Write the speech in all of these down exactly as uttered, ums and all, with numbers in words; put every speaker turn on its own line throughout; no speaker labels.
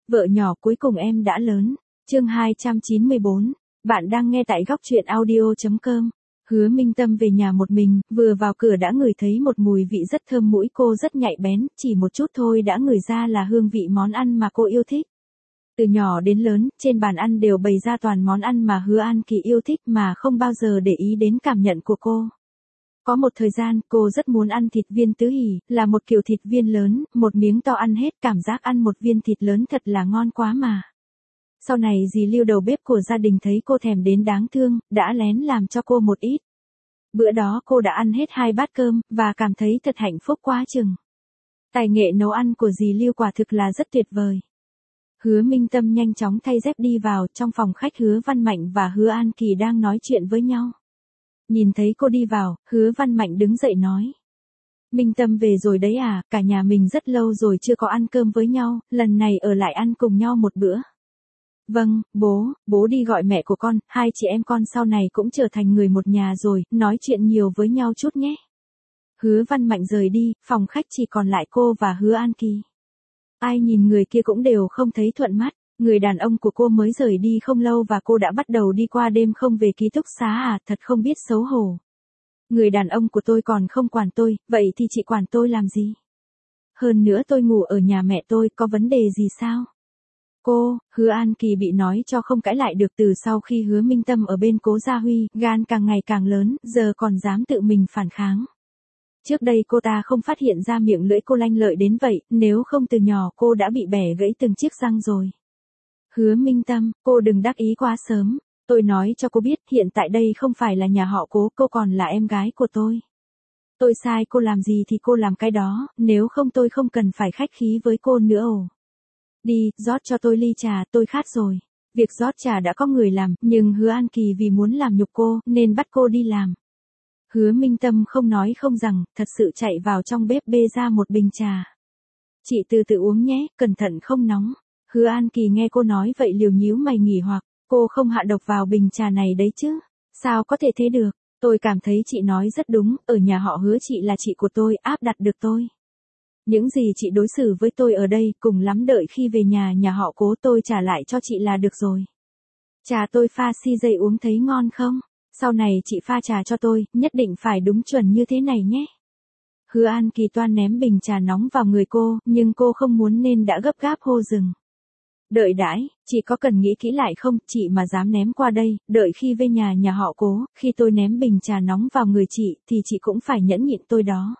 Vợ nhỏ cuối cùng em đã lớn. Chương hai trăm chín mươi bốn. Bạn đang nghe tại góc truyện audio chấm com. Hứa Minh Tâm về nhà một mình, vừa vào cửa đã ngửi thấy một mùi vị rất thơm mũi, cô rất nhạy bén, chỉ một chút thôi đã ngửi ra là hương vị món ăn mà cô yêu thích. Từ nhỏ đến lớn, trên bàn ăn đều bày ra toàn món ăn mà Hứa An Kỳ yêu thích mà không bao giờ để ý đến cảm nhận của cô. Có một thời gian, cô rất muốn ăn thịt viên tứ hỉ, là một kiểu thịt viên lớn, một miếng to ăn hết, cảm giác ăn một viên thịt lớn thật là ngon quá mà. Sau này dì Lưu đầu bếp của gia đình thấy cô thèm đến đáng thương, đã lén làm cho cô một ít. Bữa đó cô đã ăn hết hai bát cơm, và cảm thấy thật hạnh phúc quá chừng. Tài nghệ nấu ăn của dì Lưu quả thực là rất tuyệt vời. Hứa Minh Tâm nhanh chóng thay dép đi vào, trong phòng khách Hứa Văn Mạnh và Hứa An Kỳ đang nói chuyện với nhau. Nhìn thấy cô đi vào, Hứa Văn Mạnh đứng dậy nói. Minh Tâm về rồi đấy à, cả nhà mình rất lâu rồi chưa có ăn cơm với nhau, lần này ở lại ăn cùng nhau một bữa. Vâng, bố, bố đi gọi mẹ của con, hai chị em con sau này cũng trở thành người một nhà rồi, nói chuyện nhiều với nhau chút nhé. Hứa Văn Mạnh rời đi, phòng khách chỉ còn lại cô và Hứa An Kỳ. Ai nhìn người kia cũng đều không thấy thuận mắt, người đàn ông của cô mới rời đi không lâu và cô đã bắt đầu đi qua đêm không về ký túc xá à, thật không biết xấu hổ. Người đàn ông của tôi còn không quản tôi, vậy thì chị quản tôi làm gì? Hơn nữa tôi ngủ ở nhà mẹ tôi, có vấn đề gì sao? Cô, Hứa An Kỳ bị nói cho không cãi lại được từ sau khi Hứa Minh Tâm ở bên Cố Gia Huy, gan càng ngày càng lớn, giờ còn dám tự mình phản kháng. Trước đây cô ta không phát hiện ra miệng lưỡi cô lanh lợi đến vậy, nếu không từ nhỏ cô đã bị bẻ gãy từng chiếc răng rồi. Hứa Minh Tâm, cô đừng đắc ý quá sớm, tôi nói cho cô biết hiện tại đây không phải là nhà họ Cố, cô còn là em gái của tôi. Tôi sai cô làm gì thì cô làm cái đó, nếu không tôi không cần phải khách khí với cô nữa ồ. Đi, rót cho tôi ly trà, tôi khát rồi. Việc rót trà đã có người làm, nhưng Hứa An Kỳ vì muốn làm nhục cô, nên bắt cô đi làm. Hứa Minh Tâm không nói không rằng, thật sự chạy vào trong bếp bê ra một bình trà. Chị từ từ uống nhé, cẩn thận không nóng. Hứa An Kỳ nghe cô nói vậy liều nhíu mày nghỉ hoặc, cô không hạ độc vào bình trà này đấy chứ. Sao có thể thế được, tôi cảm thấy chị nói rất đúng, ở nhà họ Hứa chị là chị của tôi, áp đặt được tôi. Những gì chị đối xử với tôi ở đây, cùng lắm đợi khi về nhà nhà họ Cố tôi trả lại cho chị là được rồi. Trà tôi pha si dây uống thấy ngon không? Sau này chị pha trà cho tôi, nhất định phải đúng chuẩn như thế này nhé. Hứa An Kỳ toan ném bình trà nóng vào người cô, nhưng cô không muốn nên đã gấp gáp hô dừng. Đợi đãi, chị có cần nghĩ kỹ lại không, chị mà dám ném qua đây, đợi khi về nhà nhà họ Cố, khi tôi ném bình trà nóng vào người chị, thì chị cũng phải nhẫn nhịn tôi đó.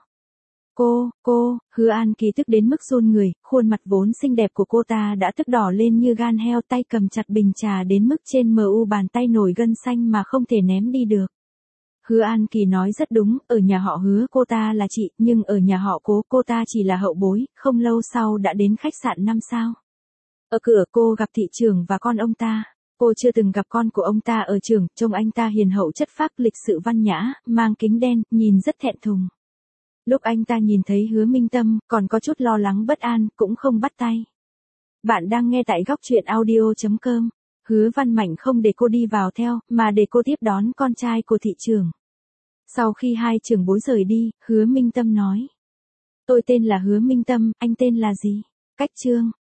Cô, cô, Hứa An Kỳ tức đến mức run người, khuôn mặt vốn xinh đẹp của cô ta đã tức đỏ lên như gan heo, tay cầm chặt bình trà đến mức trên mờ u bàn tay nổi gân xanh mà không thể ném đi được. Hứa An Kỳ nói rất đúng, ở nhà họ Hứa cô ta là chị, nhưng ở nhà họ Cố cô ta chỉ là hậu bối, không lâu sau đã đến khách sạn năm sao. Ở cửa cô gặp thị trưởng và con ông ta. Cô chưa từng gặp con của ông ta ở trường, trông anh ta hiền hậu chất phác, lịch sự văn nhã, mang kính đen, nhìn rất thẹn thùng. Lúc anh ta nhìn thấy Hứa Minh Tâm, còn có chút lo lắng bất an, cũng không bắt tay. Bạn đang nghe tại góc truyện audio chấm com. Hứa Văn Mạnh không để cô đi vào theo, mà để cô tiếp đón con trai của thị trưởng. Sau khi hai trưởng bối rời đi, Hứa Minh Tâm nói. Tôi tên là Hứa Minh Tâm, anh tên là gì? Cách Trương.